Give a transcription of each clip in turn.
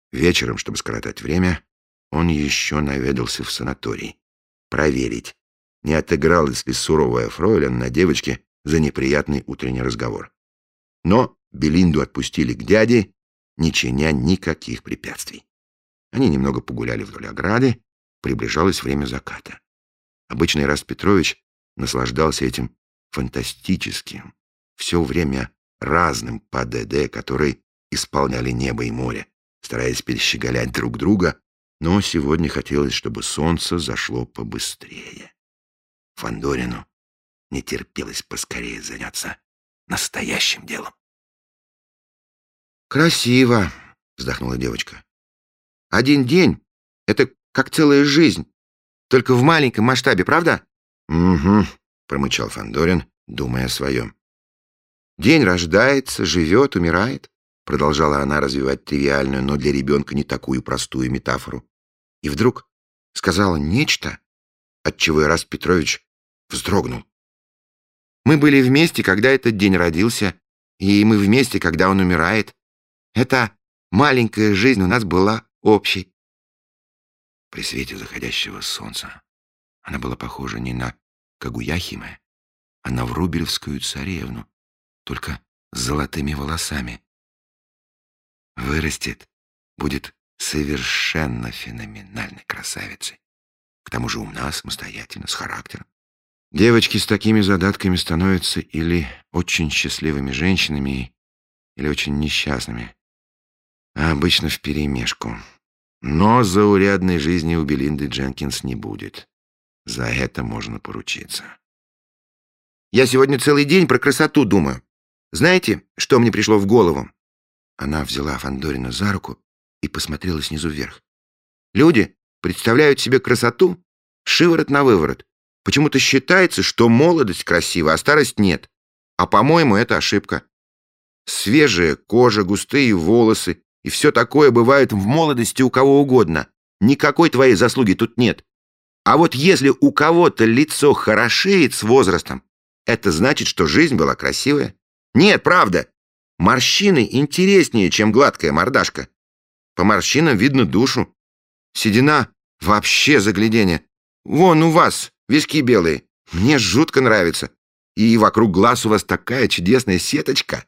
Вечером, чтобы скоротать время, он еще наведался в санаторий. Проверить, не отыгралась ли суровая фройлен на девочке за неприятный утренний разговор. Но Белинду отпустили к дяде, не чиня никаких препятствий. Они немного погуляли вдоль ограды, приближалось время заката. Обычно Ираст Петрович наслаждался этим фантастическим, все время разным ПДД, которые исполняли небо и море, стараясь перещеголять друг друга, но сегодня хотелось, чтобы солнце зашло побыстрее. Фандорину не терпелось поскорее заняться настоящим делом. «Красиво», — вздохнула девочка. «Один день — это как целая жизнь, только в маленьком масштабе, правда?» «Угу», — промычал Фандорин, думая о своем. «День рождается, живет, умирает», — продолжала она развивать тривиальную, но для ребенка не такую простую метафору. И вдруг сказала нечто, отчего Ираст Петрович вздрогнул. «Мы были вместе, когда этот день родился, и мы вместе, когда он умирает. Эта маленькая жизнь у нас была общей». При свете заходящего солнца она была похожа не на Кагуяхиме, а на врубелевскую царевну, только с золотыми волосами. Вырастет, будет совершенно феноменальной красавицей. К тому же умна, самостоятельна, с характером. Девочки с такими задатками становятся или очень счастливыми женщинами, или очень несчастными, а обычно вперемешку. Но заурядной жизни у Белинды Дженкинс не будет. За это можно поручиться. «Я сегодня целый день про красоту думаю. Знаете, что мне пришло в голову?» Она взяла Фандорина за руку и посмотрела снизу вверх. «Люди представляют себе красоту шиворот на выворот. Почему-то считается, что молодость красива, а старость нет. А, по-моему, это ошибка. Свежая кожа, густые волосы и все такое бывает в молодости у кого угодно. Никакой твоей заслуги тут нет. А вот если у кого-то лицо хорошеет с возрастом, это значит, что жизнь была красивая. Нет, правда. Морщины интереснее, чем гладкая мордашка. По морщинам видно душу. Седина вообще загляденье. Вон у вас виски белые. Мне жутко нравится. И вокруг глаз у вас такая чудесная сеточка».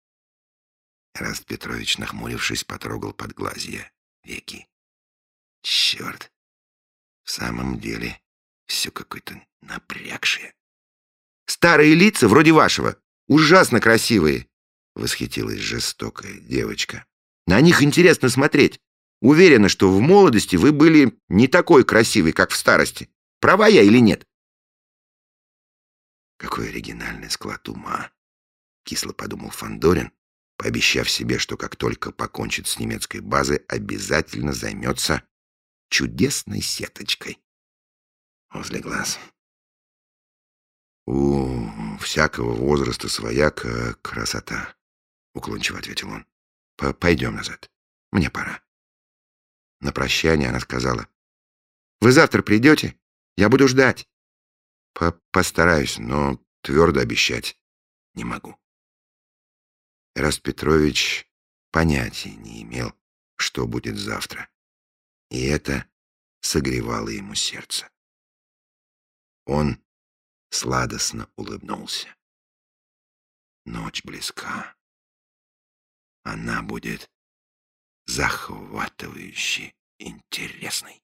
Ираст Петрович, нахмурившись, потрогал подглазья веки. «Черт, в самом деле все какое-то напрягшее». «Старые лица, вроде вашего, ужасно красивые», — восхитилась жестокая девочка. «На них интересно смотреть. Уверена, что в молодости вы были не такой красивой, как в старости. Права я или нет?» «Какой оригинальный склад ума», — кисло подумал Фандорин, пообещав себе, что как только покончит с немецкой базой, обязательно займется чудесной сеточкой возле глаз. «У всякого возраста своя красота», — уклончиво ответил он. «Пойдем назад. Мне пора». На прощание она сказала: «Вы завтра придете? Я буду ждать». «Постараюсь, но твердо обещать не могу». Ираст Петрович понятия не имел, что будет завтра, и это согревало ему сердце. Он сладостно улыбнулся. Ночь близка. Она будет захватывающе интересной.